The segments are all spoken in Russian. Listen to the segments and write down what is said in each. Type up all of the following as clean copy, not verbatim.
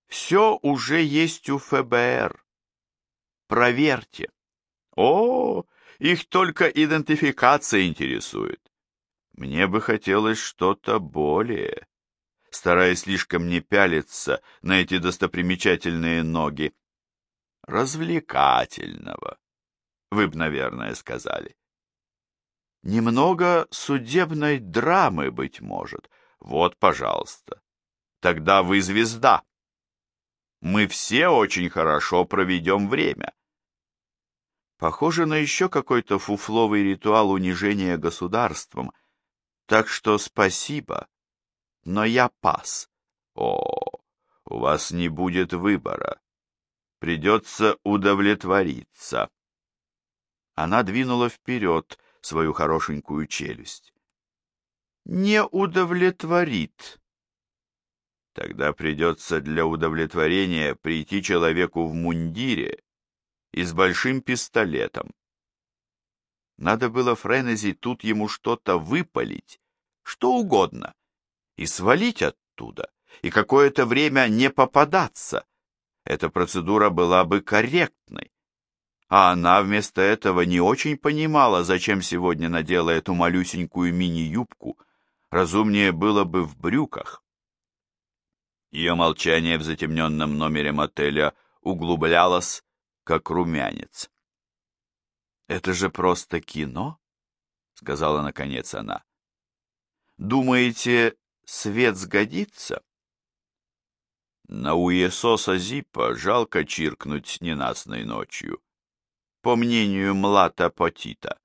Все уже есть у ФБР. Проверьте. О, их только идентификация интересует. Мне бы хотелось что-то более, стараясь слишком не пялиться на эти достопримечательные ноги. Развлекательного, вы б, наверное, сказали. Немного судебной драмы, быть может. Вот, пожалуйста. Тогда вы звезда. Мы все очень хорошо проведем время. Похоже на еще какой-то фуфловый ритуал унижения государством. Так что спасибо, но я пас. О, у вас не будет выбора. Придется удовлетвориться. Она двинула вперед свою хорошенькую челюсть. Не удовлетворит. Тогда придется для удовлетворения прийти человеку в мундире и с большим пистолетом. Надо было Френези тут ему что-то выпалить, что угодно, и свалить оттуда, и какое-то время не попадаться. Эта процедура была бы корректной. А она вместо этого не очень понимала, зачем сегодня надела эту малюсенькую мини-юбку. Разумнее было бы в брюках. Ее молчание в затемненном номере мотеля углублялось, как румянец. «Это же просто кино», — сказала наконец она. «Думаете, свет сгодится?» На Уесоса Зиппа жалко чиркнуть ненастной ночью, по мнению Млата Потита.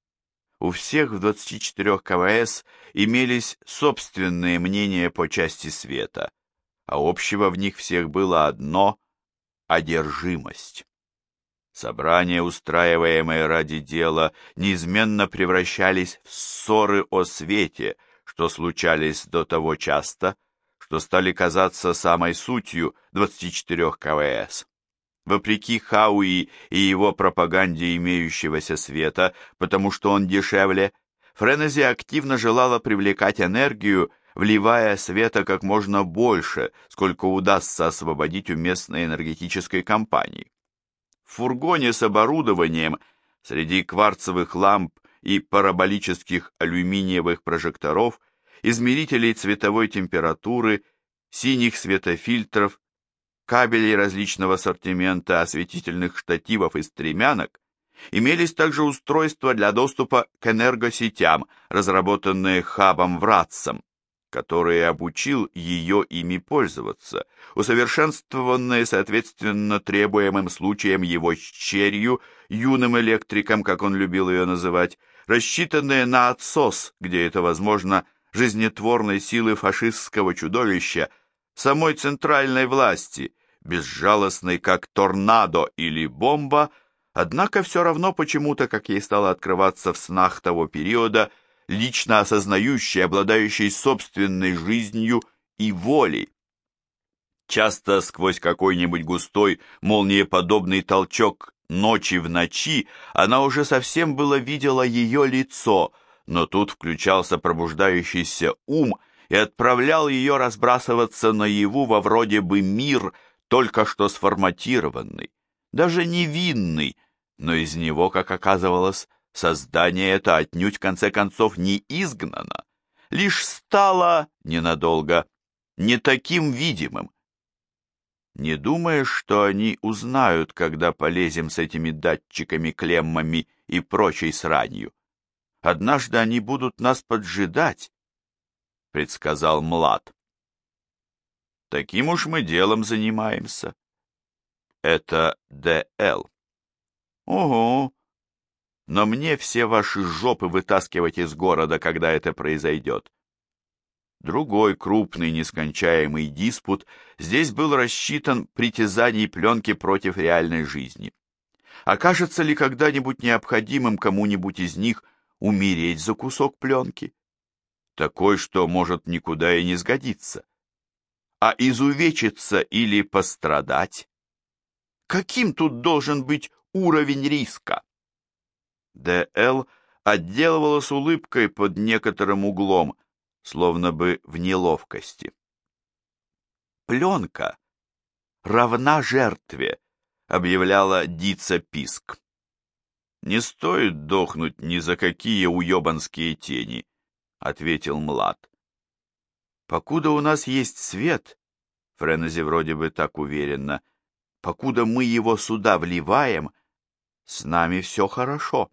У всех в 24 КВС имелись собственные мнения по части света, а общего в них всех было одно — одержимость. Собрания, устраиваемые ради дела, неизменно превращались в ссоры о свете, что случались до того часто, что стали казаться самой сутью 24 КВС. Вопреки Хауи и его пропаганде имеющегося света, потому что он дешевле, Френези активно желала привлекать энергию, вливая света как можно больше, сколько удастся освободить у местной энергетической компании. В фургоне с оборудованием, среди кварцевых ламп и параболических алюминиевых прожекторов, измерителей цветовой температуры, синих светофильтров, кабелей различного ассортимента, осветительных штативов и стремянок, имелись также устройства для доступа к энергосетям, разработанные Хабом Вратсом, который обучил ее ими пользоваться, усовершенствованные соответственно требуемым случаям его черью, юным электриком, как он любил ее называть, рассчитанные на отсос, где это возможно, жизнетворной силы фашистского чудовища, самой центральной власти, безжалостной как торнадо или бомба, однако все равно почему-то, как ей стало открываться в снах того периода, лично осознающий, обладающий собственной жизнью и волей. Часто сквозь какой-нибудь густой, молниеподобный толчок ночи в ночи она уже совсем было видела ее лицо, но тут включался пробуждающийся ум и отправлял ее разбрасываться наяву во вроде бы мир, только что сформатированный, даже невинный, но из него, как оказывалось, создание это отнюдь в конце концов не изгнано, лишь стало ненадолго не таким видимым. Не думаешь, что они узнают, когда полезем с этими датчиками, клеммами и прочей сранью? Однажды они будут нас поджидать, — предсказал Млад. Таким уж мы делом занимаемся. Это ДЛ. Ого! Но мне все ваши жопы вытаскивать из города, когда это произойдет. Другой крупный нескончаемый диспут здесь был рассчитан притязаний пленки против реальной жизни. Окажется ли когда-нибудь необходимым кому-нибудь из них умереть за кусок пленки? Такой, что может никуда и не сгодиться. А изувечиться или пострадать? Каким тут должен быть уровень риска? Д.Л. отделывалась улыбкой под некоторым углом, словно бы в неловкости. Пленка равна жертве, объявляла Дица Писк. Не стоит дохнуть ни за какие уебанские тени, ответил Млад. Покуда у нас есть свет, Френези вроде бы так уверенно, покуда мы его сюда вливаем, с нами все хорошо.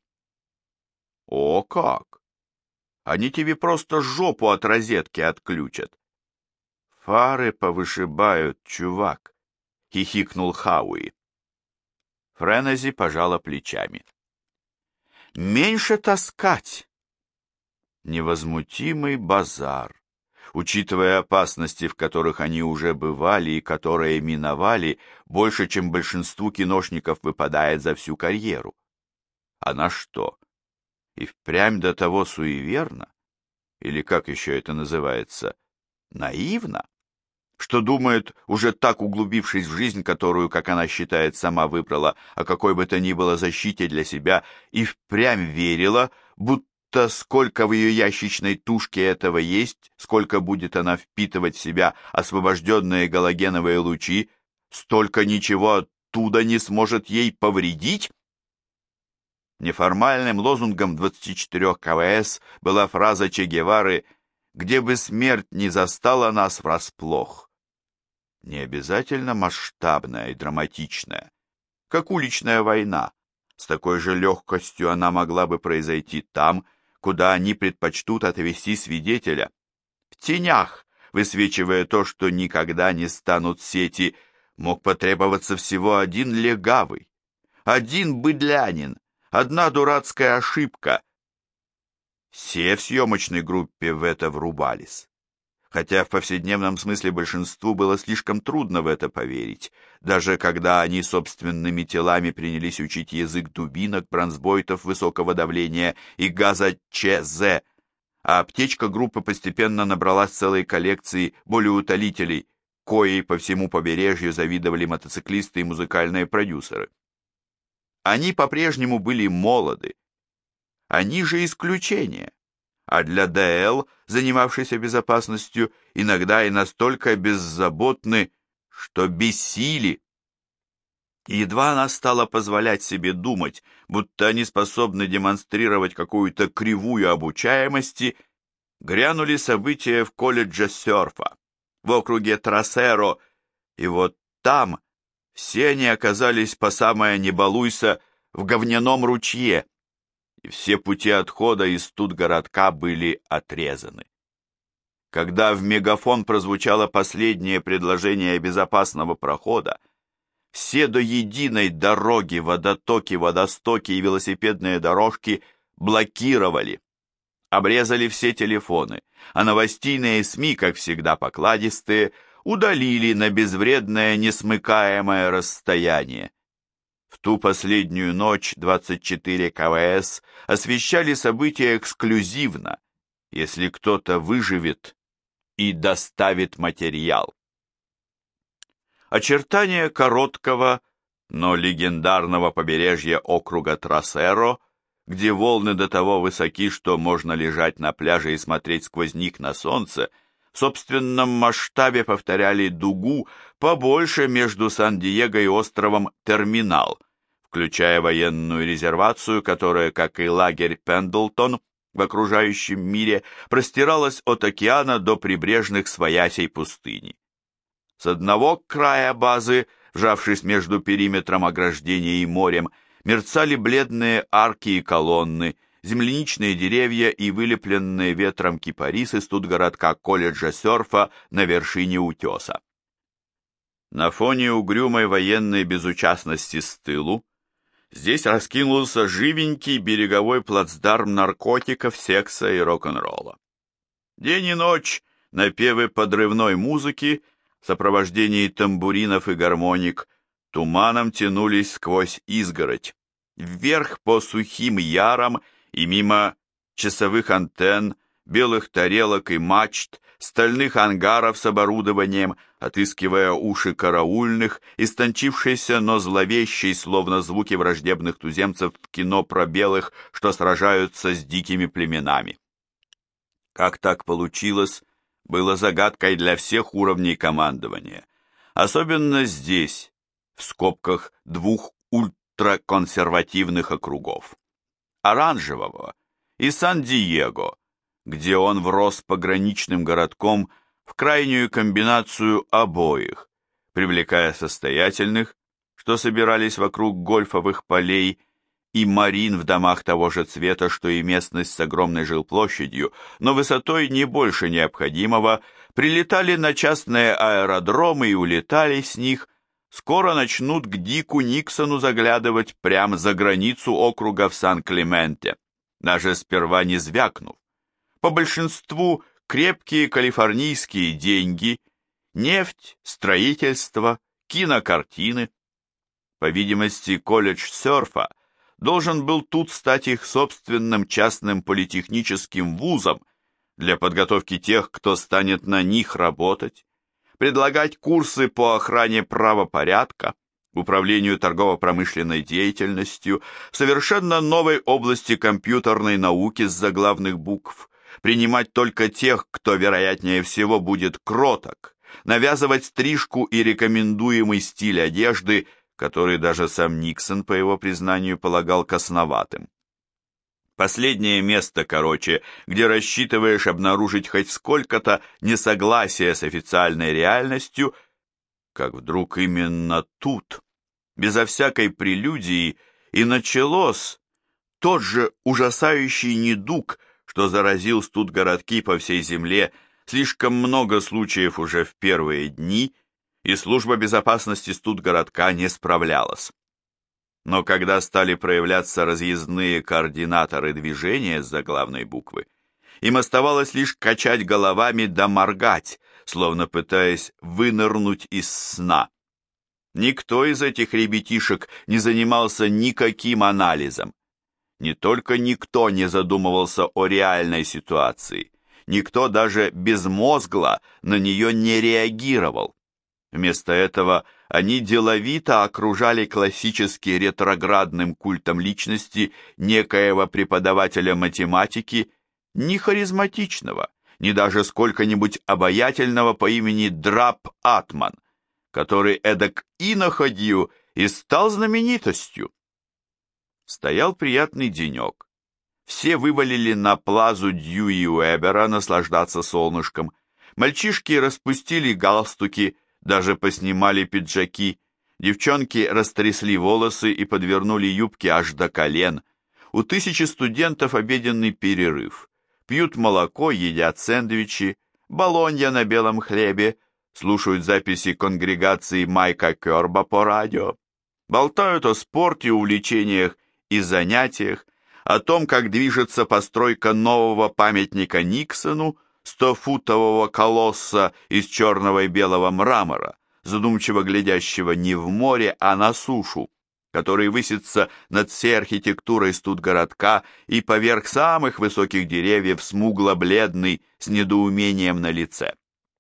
О, как! Они тебе просто жопу от розетки отключат. Фары повышибают, чувак, хихикнул Хауи. Френези пожала плечами. Меньше таскать. Невозмутимый базар. Учитывая опасности, в которых они уже бывали и которые миновали, больше, чем большинству киношников выпадает за всю карьеру. Она что, и впрямь до того суеверна? Или как еще это называется? Наивна? Что думает, уже так углубившись в жизнь, которую, как она считает, сама выбрала, о какой бы то ни было защите для себя, и впрямь верила, будто сколько в ее ящичной тушке этого есть, сколько будет она впитывать в себя освобожденные галогеновые лучи, столько ничего оттуда не сможет ей повредить? Неформальным лозунгом 24 КВС была фраза Че Гевары «Где бы смерть не застала нас врасплох». Не обязательно масштабная и драматичная, как уличная война. С такой же легкостью она могла бы произойти там, куда они предпочтут отвести свидетеля. В тенях, высвечивая то, что никогда не станут сети, мог потребоваться всего один легавый, один быдлянин, одна дурацкая ошибка. Все в съемочной группе в это врубались. Хотя в повседневном смысле большинству было слишком трудно в это поверить, даже когда они собственными телами принялись учить язык дубинок, бронзбойтов высокого давления и газа ЧЗ, а аптечка группы постепенно набралась целой коллекции болеутолителей, коей по всему побережью завидовали мотоциклисты и музыкальные продюсеры. Они по-прежнему были молоды. Они же исключение. А для ДЛ, занимавшейся безопасностью, иногда и настолько беззаботны, что бессили. Едва она стала позволять себе думать, будто они способны демонстрировать какую-то кривую обучаемости, грянули события в колледже серфа, в округе Трасеро, и вот там все они оказались по самое не балуйся в говняном ручье, и все пути отхода из студгородка были отрезаны. Когда в мегафон прозвучало последнее предложение безопасного прохода, все до единой дороги, водотоки, водостоки и велосипедные дорожки блокировали, обрезали все телефоны, а новостейные СМИ, как всегда покладистые, удалили на безвредное несмыкаемое расстояние. В ту последнюю ночь 24 КВС освещали события эксклюзивно, если кто-то выживет и доставит материал. Очертания короткого, но легендарного побережья округа Трасеро, где волны до того высоки, что можно лежать на пляже и смотреть сквозь них на солнце, в собственном масштабе повторяли дугу побольше между Сан-Диего и островом Терминал, включая военную резервацию, которая, как и лагерь Пендлтон в окружающем мире, простиралась от океана до прибрежных своясей пустыни. С одного края базы, вжавшись между периметром ограждения и морем, мерцали бледные арки и колонны, земляничные деревья и вылепленные ветром кипарисы студгородка колледжа серфа на вершине утеса. На фоне угрюмой военной безучастности с тылу здесь раскинулся живенький береговой плацдарм наркотиков, секса и рок-н-ролла. День и ночь напевы подрывной музыки в сопровождении тамбуринов и гармоник туманом тянулись сквозь изгородь, вверх по сухим ярам и мимо часовых антенн, белых тарелок и мачт, стальных ангаров с оборудованием, отыскивая уши караульных, истончившейся, но зловещей, словно звуки враждебных туземцев в кино про белых, что сражаются с дикими племенами. Как так получилось, было загадкой для всех уровней командования. Особенно здесь, в скобках двух ультраконсервативных округов, Оранжевого и Сан-Диего, где он врос пограничным городком в крайнюю комбинацию обоих, привлекая состоятельных, что собирались вокруг гольфовых полей, и марин в домах того же цвета, что и местность с огромной жилплощадью, но высотой не больше необходимого, прилетали на частные аэродромы и улетали с них, скоро начнут к Дику Никсону заглядывать прямо за границу округа в Сан-Клементе, даже сперва не звякнув. По большинству крепкие калифорнийские деньги, нефть, строительство, кинокартины. По видимости, колледж серфа должен был тут стать их собственным частным политехническим вузом для подготовки тех, кто станет на них работать, предлагать курсы по охране правопорядка, управлению торгово-промышленной деятельностью в совершенно новой области компьютерной науки с заглавных букв, принимать только тех, кто, вероятнее всего, будет кроток, навязывать стрижку и рекомендуемый стиль одежды, который даже сам Никсон, по его признанию, полагал косноватым. Последнее место, короче, где рассчитываешь обнаружить хоть сколько-то несогласия с официальной реальностью, как вдруг именно тут, безо всякой прелюдии, и началось тот же ужасающий недуг, что заразил студгородки по всей земле, слишком много случаев уже в первые дни, и служба безопасности студгородка не справлялась. Но когда стали проявляться разъездные координаторы движения с заглавной буквы, им оставалось лишь качать головами да моргать, словно пытаясь вынырнуть из сна. Никто из этих ребятишек не занимался никаким анализом. Не только никто не задумывался о реальной ситуации, никто даже безмозгло на нее не реагировал. Вместо этого они деловито окружали классически ретроградным культом личности некоего преподавателя математики, ни харизматичного, ни даже сколько-нибудь обаятельного по имени Драп Атман, который эдак иноходью и стал знаменитостью. Стоял приятный денек. Все вывалили на плазу Дьюи Уэбера наслаждаться солнышком. Мальчишки распустили галстуки, даже поснимали пиджаки, девчонки растрясли волосы и подвернули юбки аж до колен. У тысячи студентов обеденный перерыв. Пьют молоко, едят сэндвичи, болонья на белом хлебе, слушают записи конгрегации Майка Кёрба по радио, болтают о спорте, увлечениях и занятиях, о том, как движется постройка нового памятника Никсону, 100-футового колосса из черного и белого мрамора, задумчиво глядящего не в море, а на сушу, который высится над всей архитектурой студгородка и поверх самых высоких деревьев смугло-бледный с недоумением на лице.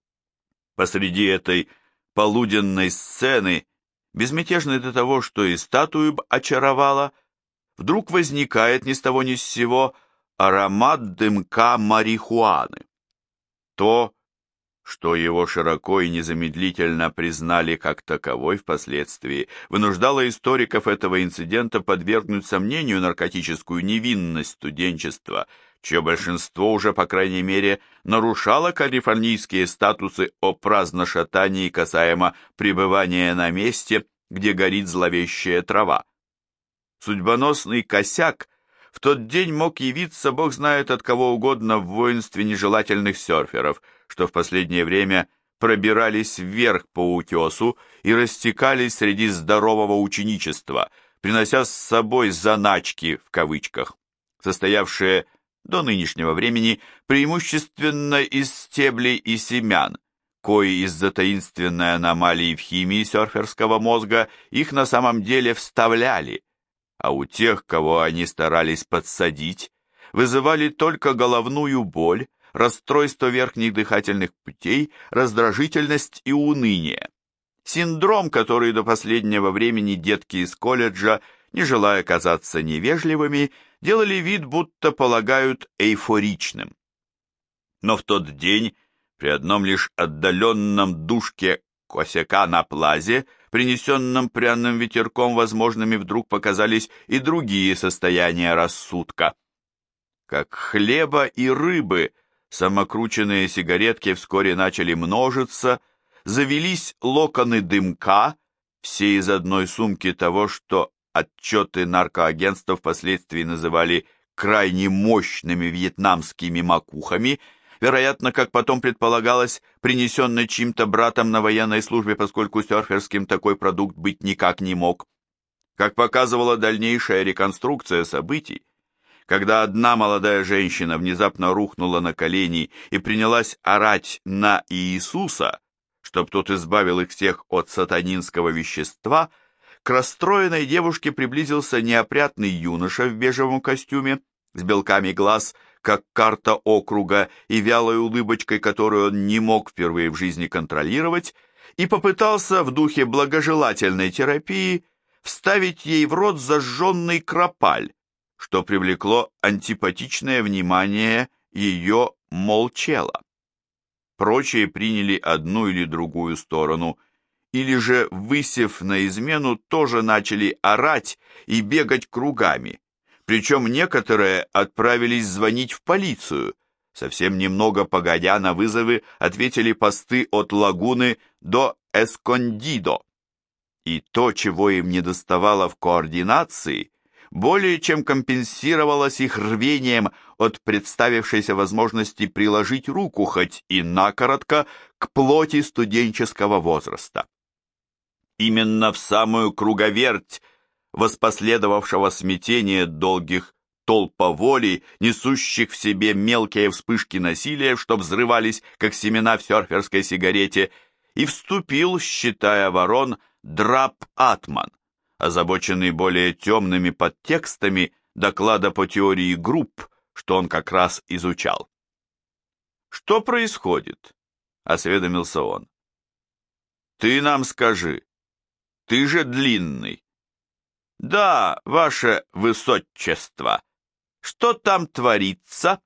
Посреди этой полуденной сцены, безмятежной до того, что и статую очаровала, вдруг возникает ни с того ни с сего аромат дымка марихуаны. То, что его широко и незамедлительно признали как таковой впоследствии, вынуждало историков этого инцидента подвергнуть сомнению наркотическую невинность студенчества, чье большинство уже, по крайней мере, нарушало калифорнийские статусы о праздношатании касаемо пребывания на месте, где горит зловещая трава. Судьбоносный косяк в тот день мог явиться бог знает от кого угодно в воинстве нежелательных серферов, что в последнее время пробирались вверх по утесу и растекались среди здорового ученичества, принося с собой «заначки» в кавычках, состоявшие до нынешнего времени преимущественно из стеблей и семян, кои из-за таинственной аномалии в химии серферского мозга их на самом деле вставляли, а у тех, кого они старались подсадить, вызывали только головную боль, расстройство верхних дыхательных путей, раздражительность и уныние. Синдром, который до последнего времени детки из колледжа, не желая казаться невежливыми, делали вид, будто полагают эйфоричным. Но в тот день, при одном лишь отдаленном душке косяка на плазе, принесенном пряным ветерком, возможными вдруг показались и другие состояния рассудка. Как хлеба и рыбы, самокрученные сигаретки вскоре начали множиться, завелись локоны дымка, все из одной сумки того, что отчеты наркоагентства впоследствии называли крайне мощными вьетнамскими макухами, вероятно, как потом предполагалось, принесенной чьим-то братом на военной службе, поскольку серферским такой продукт быть никак не мог. Как показывала дальнейшая реконструкция событий, когда одна молодая женщина внезапно рухнула на колени и принялась орать на Иисуса, чтоб тот избавил их всех от сатанинского вещества, к расстроенной девушке приблизился неопрятный юноша в бежевом костюме, с белками глаз, как карта округа, и вялой улыбочкой, которую он не мог впервые в жизни контролировать, и попытался в духе благожелательной терапии вставить ей в рот зажженный кропаль, что привлекло антипатичное внимание ее молчела. Прочие приняли одну или другую сторону, или же, высев на измену, тоже начали орать и бегать кругами. Причем некоторые отправились звонить в полицию. Совсем немного погодя на вызовы ответили посты от Лагуны до Эскондидо. И то, чего им недоставало в координации, более чем компенсировалось их рвением от представившейся возможности приложить руку хоть и накоротко к плоти студенческого возраста. Именно в самую круговерть воспоследовавшего смятения долгих толповолей, несущих в себе мелкие вспышки насилия, что взрывались, как семена в серферской сигарете, и вступил, считая ворон, Драп Атман, озабоченный более темными подтекстами доклада по теории групп, что он как раз изучал. «Что происходит?» — осведомился он. «Ты нам скажи. Ты же длинный». «Да, ваше высочество. Что там творится?»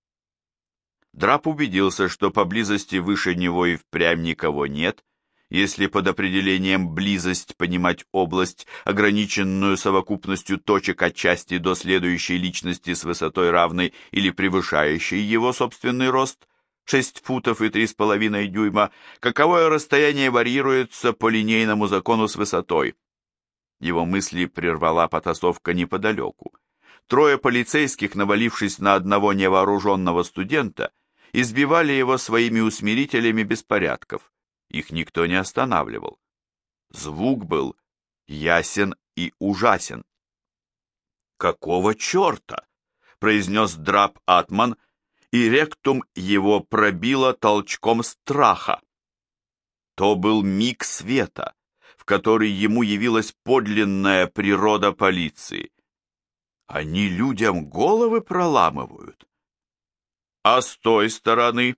Драп убедился, что поблизости выше него и впрямь никого нет, если под определением «близость» понимать область, ограниченную совокупностью точек отчасти до следующей личности с высотой равной или превышающей его собственный рост, 6 футов и 3,5 дюйма, каковое расстояние варьируется по линейному закону с высотой. Его мысли прервала потасовка неподалеку. Трое полицейских, навалившись на одного невооруженного студента, избивали его своими усмирителями беспорядков. Их никто не останавливал. Звук был ясен и ужасен. «Какого черта?» — произнес Драп Атман, и ректум его пробило толчком страха. То был миг света, в который ему явилась подлинная природа полиции. Они людям головы проламывают. А с той стороны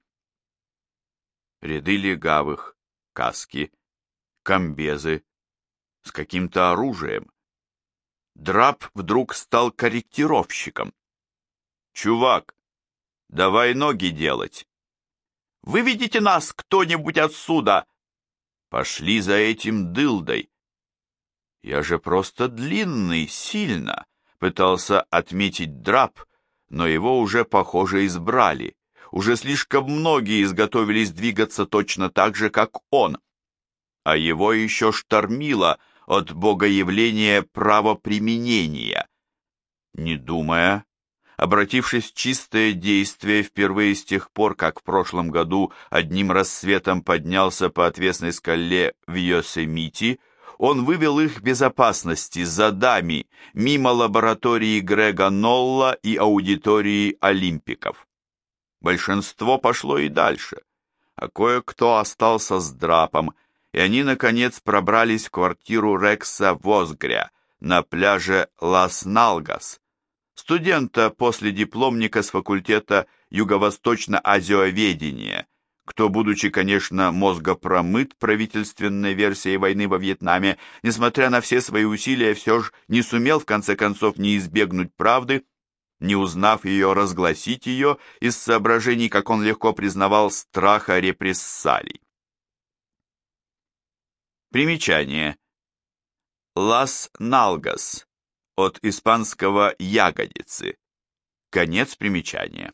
ряды легавых, каски, комбезы с каким-то оружием. Драп вдруг стал корректировщиком. «Чувак, давай ноги делать. Выведите нас кто-нибудь отсюда. Пошли за этим дылдой». «Я же просто длинный, сильно», — пытался отметить Драп, но его уже, похоже, избрали. Уже слишком многие изготовились двигаться точно так же, как он, а его еще штормило от богоявления правоприменения. Не думая, обратившись в чистое действие впервые с тех пор, как в прошлом году одним рассветом поднялся по отвесной скале в Йосемити, он вывел их в безопасности задами мимо лаборатории Грега Нолла и аудитории Олимпиков. Большинство пошло и дальше, а кое-кто остался с Драпом, и они, наконец, пробрались в квартиру Рекса Возгря на пляже Лас-Налгас, студента последипломника с факультета юго-восточно-азиоведения, кто, будучи, конечно, мозгопромыт правительственной версией войны во Вьетнаме, несмотря на все свои усилия, все же не сумел, в конце концов, не избегнуть правды, не узнав ее, разгласить ее из соображений, как он легко признавал, страха репрессалий. Примечание. Лас Налгас, от испанского «ягодицы». Конец примечания.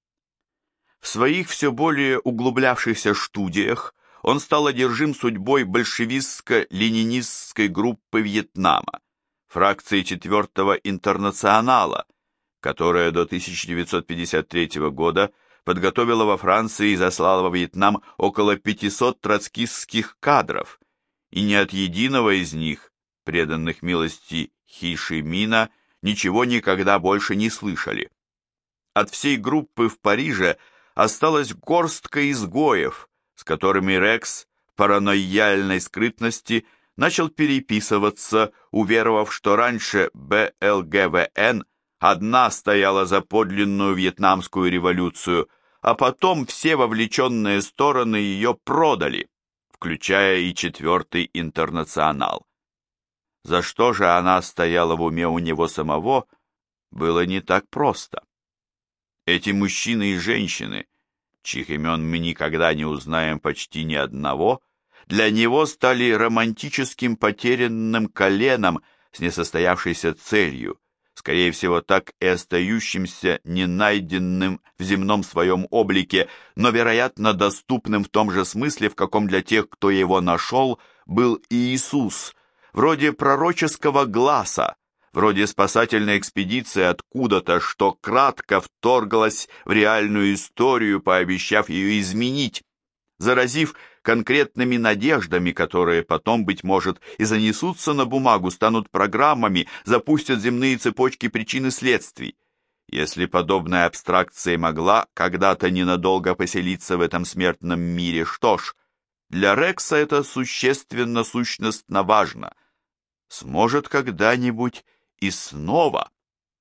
В своих все более углублявшихся студиях он стал одержим судьбой большевистско-ленинистской группы Вьетнама, фракции 4-го интернационала, которая до 1953 года подготовила во Франции и заслала во Вьетнам около 500 троцкистских кадров, и ни от единого из них, преданных милости Хи Ши Мина, ничего никогда больше не слышали. От всей группы в Париже осталась горстка изгоев, с которыми Рекс в паранойяльной скрытности начал переписываться, уверовав, что раньше БЛГВН одна стояла за подлинную вьетнамскую революцию, а потом все вовлеченные стороны ее продали, включая и 4-й интернационал. За что же она стояла в уме у него самого, было не так просто. Эти мужчины и женщины, чьих имен мы никогда не узнаем почти ни одного, для него стали романтическим потерянным коленом с несостоявшейся целью, скорее всего, так и остающимся ненайденным в земном своем облике, но, вероятно, доступным в том же смысле, в каком для тех, кто его нашел, был Иисус, вроде пророческого гласа, вроде спасательной экспедиции откуда-то, что кратко вторглась в реальную историю, пообещав ее изменить, заразив конкретными надеждами, которые потом, быть может, и занесутся на бумагу, станут программами, запустят земные цепочки причин и следствий. Если подобная абстракция могла когда-то ненадолго поселиться в этом смертном мире, что ж, для Рекса это существенно важно. Сможет когда-нибудь и снова.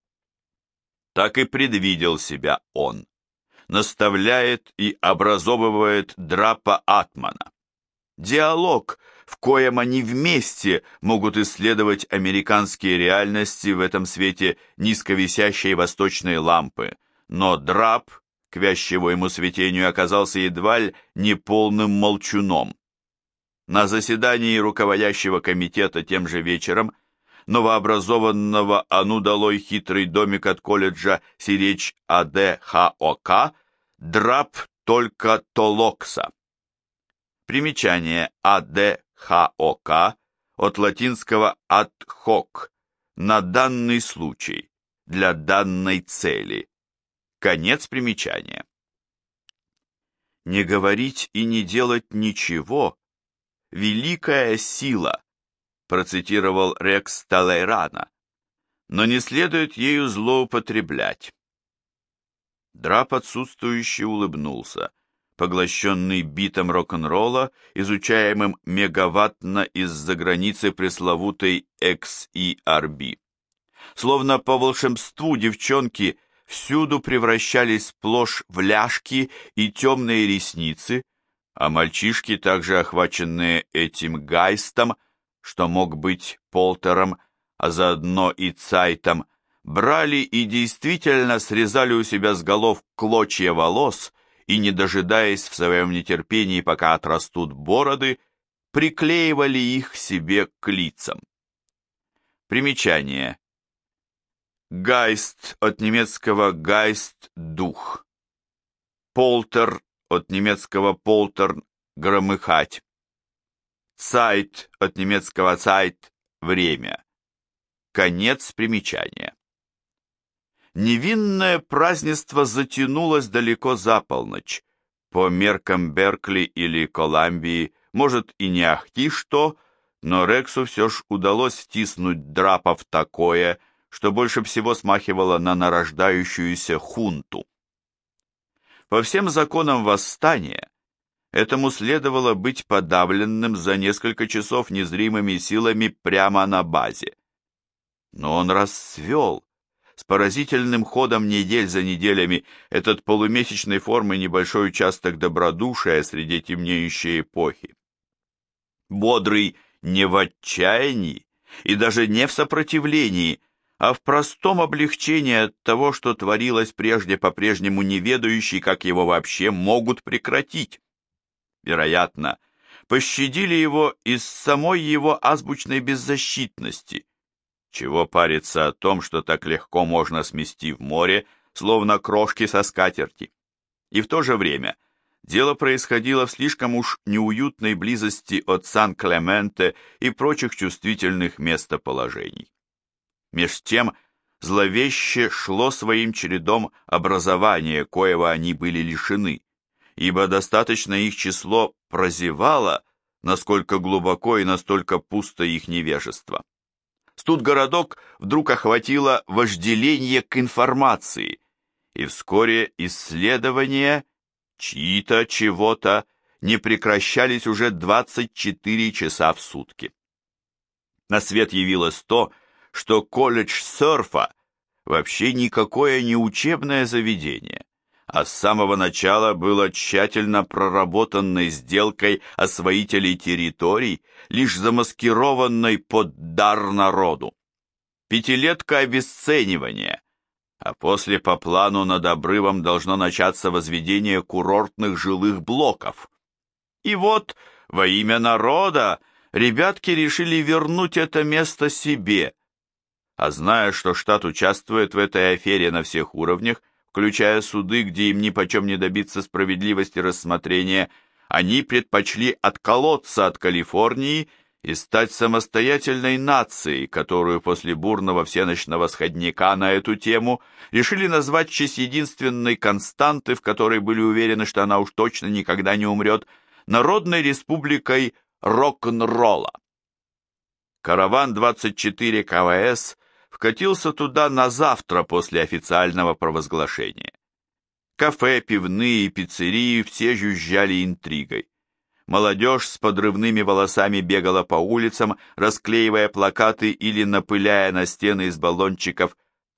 Так и предвидел себя он. Наставляет и образовывает Драпа Атмана. Диалог, в коем они вместе могут исследовать американские реальности в этом свете низковисящей восточной лампы, но Драп, к вящему ему светению, оказался едва ли не полным молчуном. На заседании руководящего комитета тем же вечером новообразованного «А ну долой хитрый домик» от колледжа Сиречь АДХОК Драп только толокса. Примечание: АДХОК от латинского ad hoc, на данный случай, для данной цели. Конец примечания. Не говорить и не делать ничего — великая сила, процитировал Рекс Талейрана, но не следует ею злоупотреблять. Драп отсутствующе улыбнулся, поглощенный битом рок-н-ролла, изучаемым мегаваттно из-за границы пресловутой XERB. Словно по волшебству девчонки всюду превращались сплошь в ляжки и темные ресницы, а мальчишки, также охваченные этим гайстом, что мог быть Полтером, а заодно и Цайтом, брали и действительно срезали у себя с голов клочья волос и, не дожидаясь в своем нетерпении, пока отрастут бороды, приклеивали их себе к лицам. Примечание. Гайст от немецкого «гайст» — дух. Полтер от немецкого «полтер» — громыхать. Zeit от немецкого Zeit — время. Конец примечания. Невинное празднество затянулось далеко за полночь. По меркам Беркли или Коламбии, может и не ахти что, но Рексу все ж удалось втиснуть Драпа в такое, что больше всего смахивало на нарождающуюся хунту. По всем законам восстания этому следовало быть подавленным за несколько часов незримыми силами прямо на базе. Но он расцвел, с поразительным ходом недель за неделями, этот полумесячной формы небольшой участок добродушия среди темнеющей эпохи. Бодрый не в отчаянии и даже не в сопротивлении, а в простом облегчении от того, что творилось прежде, по-прежнему не ведающий, как его вообще могут прекратить. Вероятно, пощадили его из самой его азбучной беззащитности. Чего париться о том, что так легко можно смести в море, словно крошки со скатерти. И в то же время дело происходило в слишком уж неуютной близости от Сан-Клементе и прочих чувствительных местоположений. Меж тем зловеще шло своим чередом образование, коего они были лишены, ибо достаточно их число прозевало, насколько глубоко и настолько пусто их невежество. Студгородок вдруг охватило вожделение к информации, и вскоре исследования чьи-то чего-то не прекращались уже 24 часа в сутки. На свет явилось то, что колледж серфа вообще никакое не учебное заведение, а с самого начала было тщательно проработанной сделкой освоителей территорий, лишь замаскированной под дар народу. Пятилетка обесценивания, а после по плану над обрывом должно начаться возведение курортных жилых блоков. И вот во имя народа ребятки решили вернуть это место себе, а зная, что штат участвует в этой афере на всех уровнях, включая суды, где им нипочем не добиться справедливости рассмотрения, они предпочли отколоться от Калифорнии и стать самостоятельной нацией, которую после бурного всеночного сходняка на эту тему решили назвать в честь единственной константы, в которой были уверены, что она уж точно никогда не умрет, Народной Республикой рок-н-ролла. Караван 24 КВС вкатился туда на завтра после официального провозглашения. Кафе, пивные и пиццерии все жужжали интригой. Молодежь с подрывными волосами бегала по улицам, расклеивая плакаты или напыляя на стены из баллончиков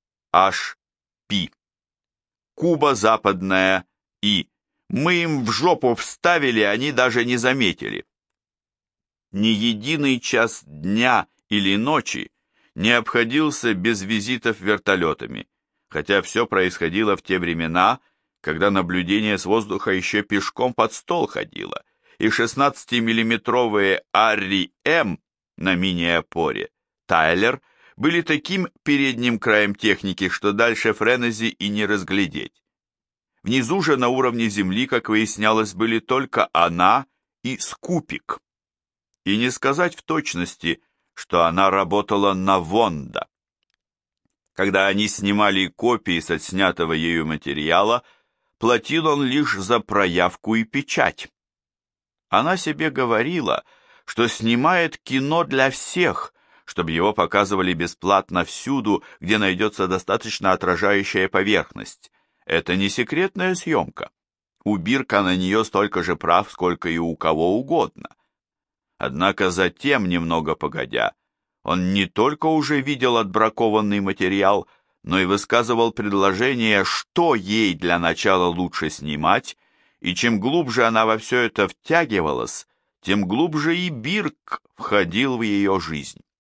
HP. Куба западная и мы им в жопу вставили, они даже не заметили. Ни единый час дня или ночи не обходился без визитов вертолетами, хотя все происходило в те времена, когда наблюдение с воздуха еще пешком под стол ходило, и 16-миллиметровые Арри-М на мини-опоре Тайлер были таким передним краем техники, что дальше френези и не разглядеть. Внизу же на уровне земли, как выяснялось, были только она и Скупик. И не сказать в точности, что она работала на Вонда. Когда они снимали копии с отснятого ею материала, платил он лишь за проявку и печать. Она себе говорила, что снимает кино для всех, чтобы его показывали бесплатно всюду, где найдется достаточно отражающая поверхность. Это не секретная съемка. У Бирка на нее столько же прав, сколько и у кого угодно. Однако затем, немного погодя, он не только уже видел отбракованный материал, но и высказывал предложение, что ей для начала лучше снимать, и чем глубже она во все это втягивалась, тем глубже и Бирк входил в ее жизнь.